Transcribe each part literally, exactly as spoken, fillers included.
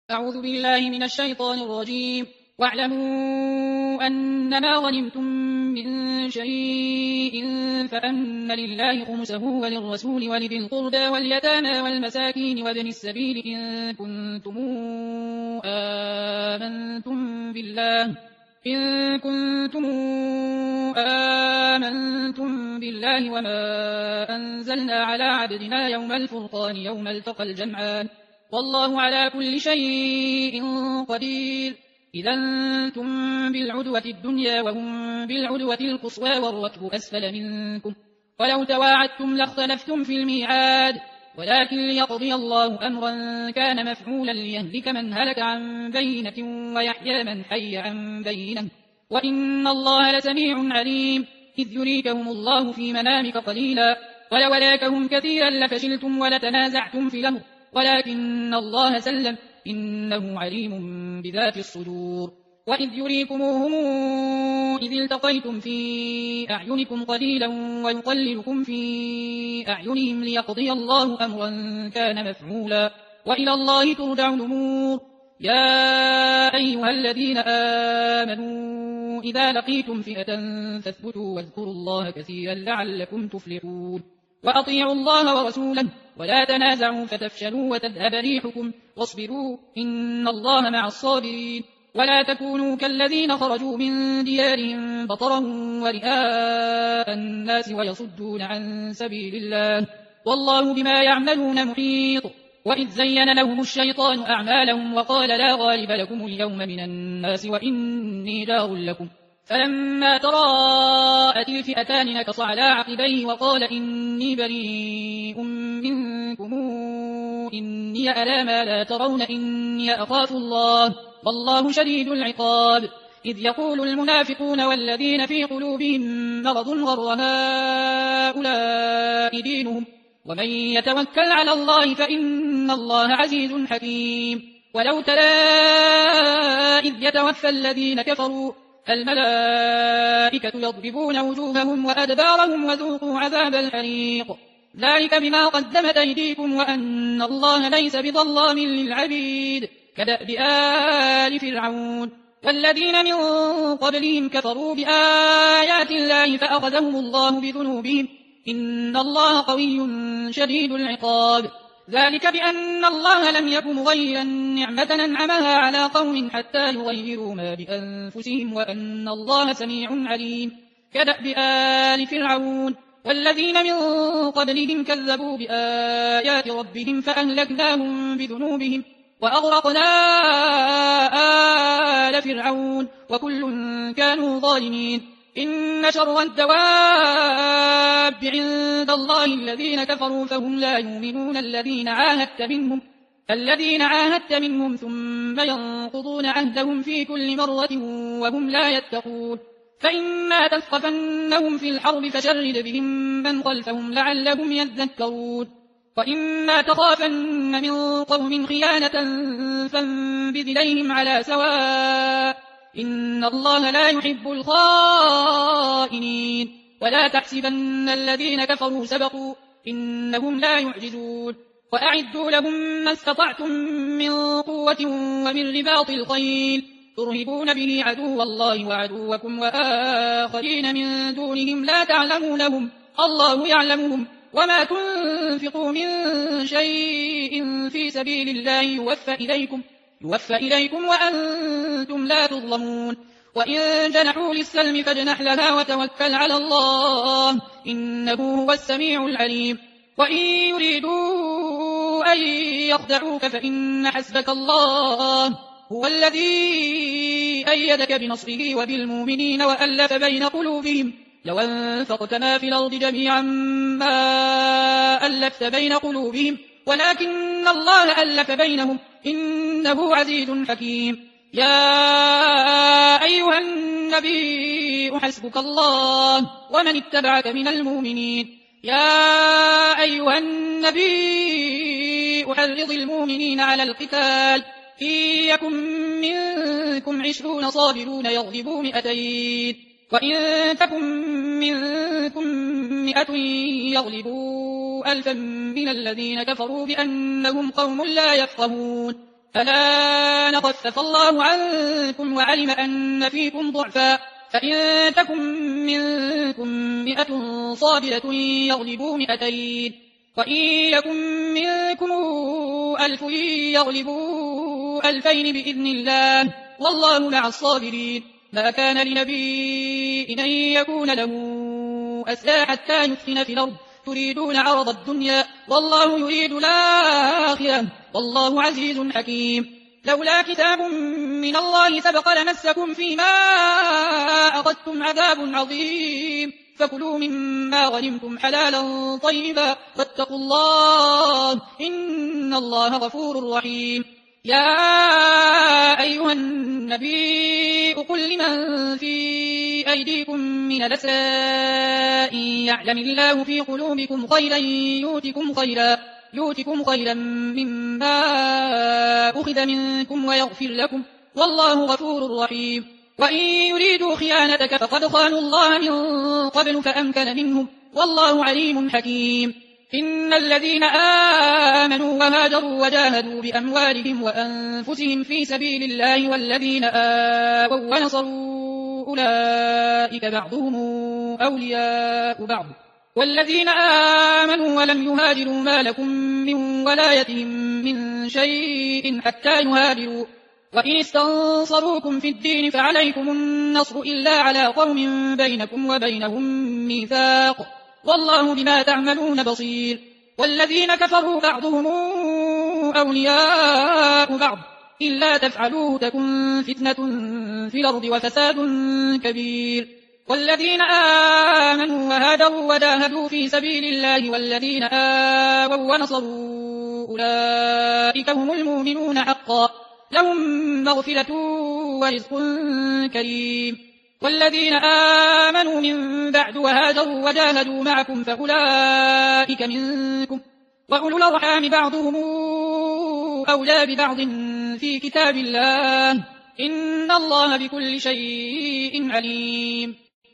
أعوذ بالله من الشيطان الرجيم. واعلموا أنما غنمتم من شيء فأن لله خمسه وللرسول ولذي القربى واليتامى والمساكين وابن السبيل إن كنتم آمنتم بالله إن كنتم آمنتم بالله وما أنزلنا على عبدنا يوم الفرقان يوم التقى الجمعان والله على كل شيء قدير. إذا أنتم بالعدوة الدنيا وهم بالعدوة القصوى والركب أسفل منكم ولو تواعدتم لاختلفتم في الميعاد ولكن ليقضي الله أمرا كان مفعولا ليهلك من هلك عن بينة ويحيى من حي عن بينة وإن الله لسميع عليم. إذ يريكهم الله في منامك قليلا ولولاكهم كثيرا لفشلتم ولتنازعتم في الأمر ولكن الله سلم إنه عليم بذات الصدور. وإذ يريكموهم إذ التقيتم في أعينكم قليلا ويقللكم في أعينهم ليقضي الله أمرا كان مفعولا وإلى الله ترجع الأمور. يا أيها الذين آمنوا إذا لقيتم فئة فاثبتوا واذكروا الله كثيرا لعلكم تفلحون. وأطيعوا الله ورسوله ولا تنازعوا فتفشلوا وتذهب ريحكم واصبروا إن الله مع الصابرين. ولا تكونوا كالذين خرجوا من ديارهم بطرا ورئاء الناس ويصدون عن سبيل الله والله بما يعملون محيط. وإذ زين لهم الشيطان أعمالهم وقال لا غالب لكم اليوم من الناس وإني جار لكم فلما تراءت الفئتان نكص على عقبيه وقال إني بريء منكم إني أرى ما لا ترون إني أخاف الله والله شديد العقاب. إذ يقول المنافقون والذين في قلوبهم مرض غر هؤلاء دينهم ومن يتوكل على الله فإن الله عزيز حكيم. ولو ترى إذ يتوفى الذين كفروا الملائكة يضربون وجوههم وأدبارهم وذوقوا عذاب الحريق ذلك بما قدمت أيديكم وأن الله ليس بظلام للعبيد. كدأب آل فرعون والذين من قبلهم كفروا بآيات الله فأخذهم الله بذنوبهم إن الله قوي شديد العقاب. ذلك بأن الله لم يكن مغيرا نعمة أنعمها على قوم حتى يغيروا ما بأنفسهم وأن الله سميع عليم. كدأب آل فرعون والذين من قبلهم كذبوا بآيات ربهم فأهلكناهم بذنوبهم وأغرقنا آل فرعون وكل كانوا ظالمين. إن شر الدواب عند الله الذين كفروا فهم لا يؤمنون الذين عاهدت منهم الذين عاهدت منهم ثم ينقضون عهدهم في كل مرة وهم لا يتقون. فإما تثقفنهم في الحرب فشرد بهم من خلفهم لعلهم يذكرون. وإما تخافن من قوم خيانة فانبذ إليهم على سواء إن الله لا يحب الخائنين. ولا تحسبن الذين كفروا سبقوا إنهم لا يعجزون. وأعدوا لهم ما استطعتم من قوة ومن رباط الخيل ترهبون به عدو الله وعدوكم وآخرين من دونهم لا تعلمونهم الله يعلمهم وما تنفقوا من شيء في سبيل الله يوفى إليكم يوفى إليكم وأنتم لا تظلمون. وإن جنحوا للسلم فاجنح لها وتوكل على الله إنه هو السميع العليم. وإن يريدوا أن يخدعوك فإن حسبك الله هو الذي أيدك بنصره وبالمؤمنين وألف بين قلوبهم لو أنفقت ما في الأرض جميعا ما ألفت بين قلوبهم ولكن الله ألف بينهم إنه عزيز حكيم. يا أيها النبي حسبك الله ومن اتبعك من المؤمنين. يا أيها النبي حرض المؤمنين على القتال إن يكن منكم عشرون صابرون يغلبوا مئتين وإن تكن منكم مئة يغلبوا ألفا من الذين كفروا بأنهم قوم لا يفقهون. الآن خفف الله عنكم وعلم أن فيكم ضعفا فإن تكن منكم مئة صابرة يغلبوا مئتين وإن يكن منكم ألف يغلبوا ألفين بإذن الله والله مع الصابرين. ما كان لنبي أن يكون له أسرى حتى يثخن في الأرض تريدون عرض الدنيا والله يريد الآخرة والله عزيز حكيم. لولا كتاب من الله سبق لمسكم فيما أخذتم عذاب عظيم فكلوا مما غنمتم حلالا طيبا واتقوا الله إن الله غفور رحيم. يا أيها النبي قل لمن في أيديكم من الأسرى إن يعلم الله في قلوبكم خيرا يؤتكم خيرا يؤتكم خيرا مما أخذ منكم ويغفر لكم والله غفور رحيم. وإن يريدوا خيانتك فقد خانوا الله من قبل فأمكن منهم والله عليم حكيم. إن الذين آمنوا وهاجروا وجاهدوا بأموالهم وأنفسهم في سبيل الله والذين آووا ونصروا أولئك بعضهم أولياء بعض والذين آمنوا ولم يهاجروا ما لكم من ولايتهم من شيء حتى يهاجروا وإن استنصروكم في الدين فعليكم النصر إلا على قوم بينكم وبينهم ميثاق والله بما تعملون بصير. والذين كفروا بعضهم أولياء بعض إلا تفعلوه تكن فتنة في الأرض وفساد كبير. والذين آمنوا وهاجروا وجاهدوا في سبيل الله والذين آووا ونصروا أولئك هم المؤمنون حقا لهم مغفرة ورزق كريم. والذين آمنوا من بعد وهاجروا وجاهدوا معكم فأولئك منكم وأولو الأرحام بعضهم أولى ببعض في كتاب الله إن الله بكل شيء عليم.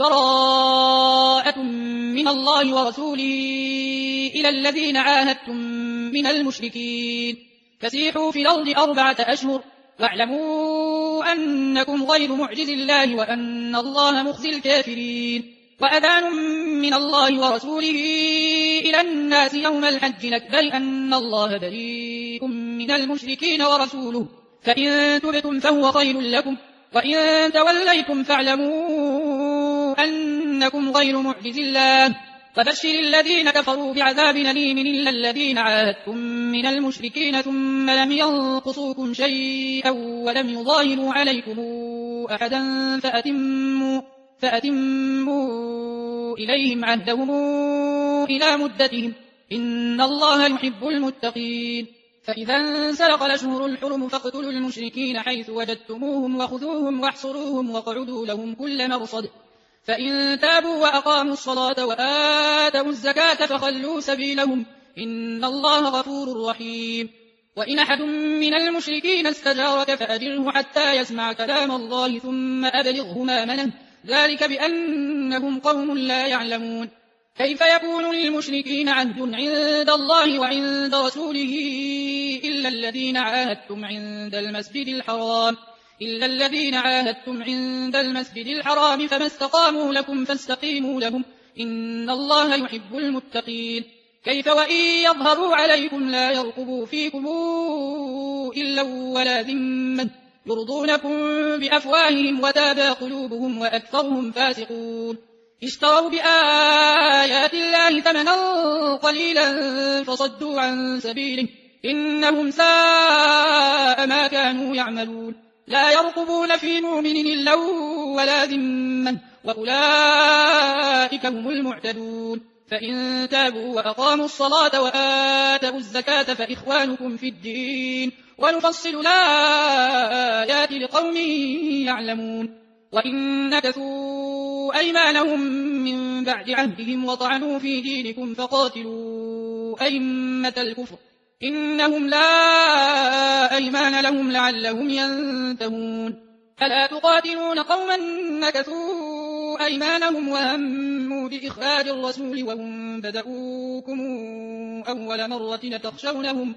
براءة من الله ورسوله إلى الذين عاهدتم من المشركين فسيحوا في الأرض أربعة أشهر واعلموا أنكم غير معجز الله وأن الله مخزي الكافرين. وأذان من الله ورسوله إلى الناس يوم الحج الأكبر أن الله بريء من المشركين ورسوله فإن تبتم فهو خير لكم وإن توليتم فاعلموا أنكم غير معجز الله فبشر الذين كفروا بعذاب أليم إلا الذين عاهدتم من المشركين ثم لم ينقصوكم شيئا ولم يظاهروا عليكم أحدا فأتموا, فأتموا إليهم عهدهم إلى مدتهم إن الله يحب المتقين. فإذا انسلخ الأشهر الحرم فاقتلوا المشركين حيث وجدتموهم وخذوهم واحصروهم واقعدوا لهم كل مرصد فإن تابوا وأقاموا الصلاة وآتوا الزكاة فخلوا سبيلهم إن الله غفور رحيم. وإن أحد من المشركين استجارك فأجره حتى يسمع كلام الله ثم أبلغه مأمنه ذلك بأنهم قوم لا يعلمون. كيف يكون للمشركين عهد عند الله وعند رسوله إلا الذين عاهدتم عند المسجد الحرام إلا الذين عاهدتم عند المسجد الحرام فما استقاموا لكم فاستقيموا لهم إن الله يحب المتقين. كيف وإن يظهروا عليكم لا يرقبوا فيكم إلا ولا ذمة يرضونكم بأفواههم وتابى قلوبهم وأكثرهم فاسقون. اشتروا بآيات الله ثمنا قليلا فصدوا عن سبيله إنهم ساء ما كانوا يعملون. لا يرقبون في مؤمن إلا ولا ذمة وأولئك هم المعتدون. فإن تابوا وأقاموا الصلاة وآتوا الزكاة فإخوانكم في الدين ونفصل الآيات لقوم يعلمون. وإن نكثوا أيمانهم من بعد عهدهم وطعنوا في دينكم فقاتلوا أئمة الكفر إنهم لا أيمان لهم لعلهم ينتهون. ألا تقاتلون قوما نكثوا أيمانهم وهموا بإخراج الرسول وهم بدؤوكم أول مرة تخشونهم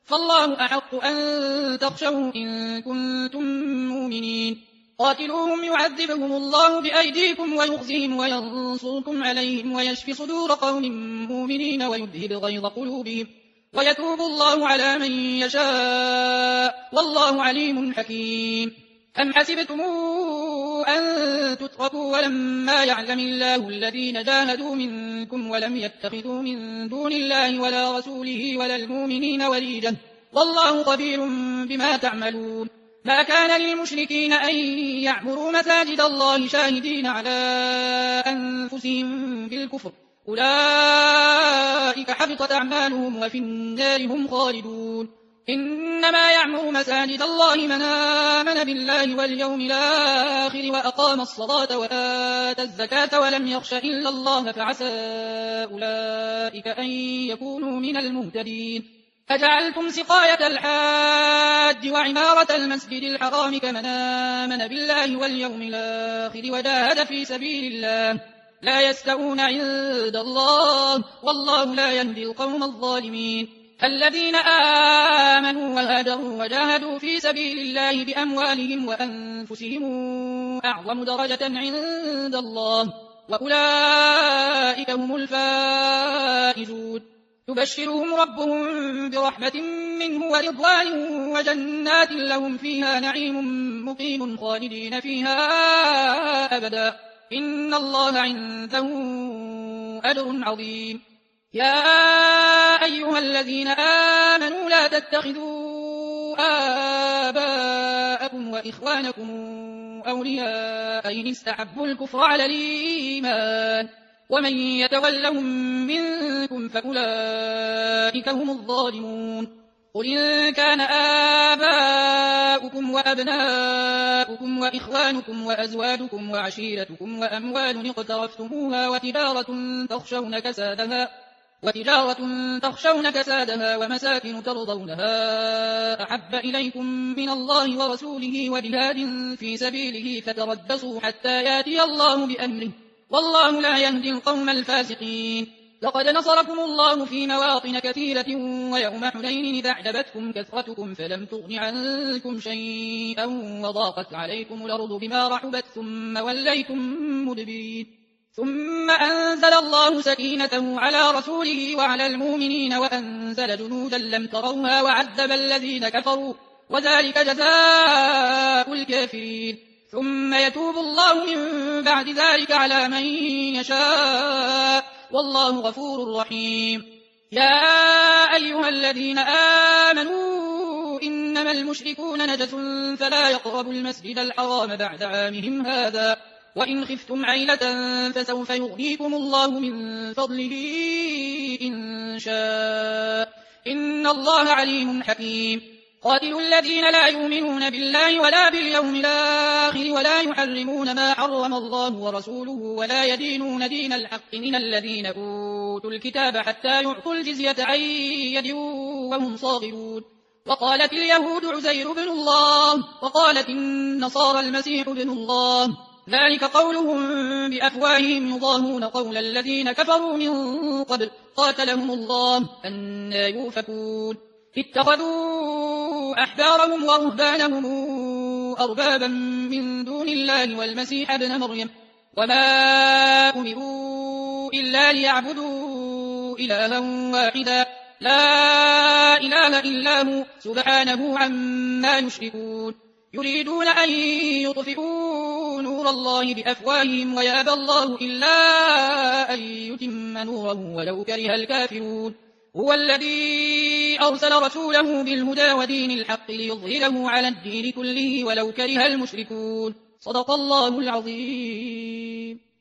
فالله أحق أن تخشوه إن كنتم مؤمنين. قاتلوهم يعذبهم الله بأيديكم ويخزهم وينصركم عليهم ويشفي صدور قوم مؤمنين ويذهب غيظ قلوبهم ويتوب الله على من يشاء والله عليم حكيم. أم حسبتم أن تتركوا ولما يعلم الله الذين جاهدوا منكم ولم يتخذوا من دون الله ولا رسوله ولا المؤمنين وليجا والله خبير بما تعملون. ما كان للمشركين أن يعمروا مساجد الله شاهدين على أنفسهم بالكفر أولئك حبطت أعمالهم وفي النار هم خالدون. إنما يعمر مساجد الله من آمن بالله واليوم الآخر وأقام الصلاة وآتى الزكاة ولم يخش إلا الله فعسى أولئك أن يكونوا من المهتدين. أجعلتم سقاية الحاج وعمارة المسجد الحرام كمن آمن بالله واليوم الآخر وجاهد في سبيل الله لا يستوون عند الله والله لا يهدي القوم الظالمين. الذين آمنوا وهاجروا وجاهدوا في سبيل الله بأموالهم وأنفسهم أعظم درجة عند الله وأولئك هم الفائزون. يبشرهم ربهم برحمة منه ورضوان وجنات لهم فيها نعيم مقيم خالدين فيها أبدا إن الله عنده أجر عظيم. يا أيها الذين آمنوا لا تتخذوا آباءكم وإخوانكم أولياء إن استحبوا الكفر على الإيمان ومن يتولهم منكم فأولئك هم الظالمون. قل إن كان آباؤكم وأبناؤكم وإخوانكم وأزواجكم وعشيرتكم وأموال اقترفتموها وتجارة تخشون كسادها وتجارة تخشون كسادها ومساكن ترضونها أحب إليكم من الله ورسوله وجهاد في سبيله فتربصوا حتى يأتي الله بأمره والله لا يهدي القوم الفاسقين. لقد نصركم الله في مواطن كثيرة ويوم حنين إذ أعجبتكم كثرتكم فلم تغن عنكم شيئا وضاقت عليكم الأرض بما رحبت ثم وليتم مدبرين. ثم أنزل الله سكينته على رسوله وعلى المؤمنين وأنزل جنودا لم تروها وعذب الذين كفروا وذلك جزاء الكافرين. ثم يتوب الله من بعد ذلك على من يشاء والله غفور رحيم. يا أيها الذين آمنوا إنما المشركون نجس فلا يقربوا المسجد الحرام بعد عامهم هذا وإن خفتم عيلة فسوف يغنيكم الله من فضله إن شاء إن الله عليم حكيم. قاتلوا الذين لا يؤمنون بالله ولا باليوم الآخر ولا يحرمون ما حرم الله ورسوله ولا يدينون دين الحق من الذين أوتوا الكتاب حتى يعطوا الجزية عن يد وهم صاغرون. وقالت اليهود عزير بن الله وقالت النصارى المسيح بن الله ذلك قولهم بأفواههم يضاهون قول الذين كفروا من قبل قاتلهم الله أنى يؤفكون. اتخذوا أحبارهم ورهبانهم أربابا من دون الله والمسيح ابن مريم وما أمروا إلا ليعبدوا إلها واحدا لا إله إلا هو سبحانه عما يشركون. يريدون أن يطفئوا نور الله بأفواههم ويأبى الله إلا أن يتم نوره ولو كره الكافرون. هو الذي أرسل رسوله بالهدى ودين الحق ليظهره على الدين كله ولو كره المشركون. صدق الله العظيم.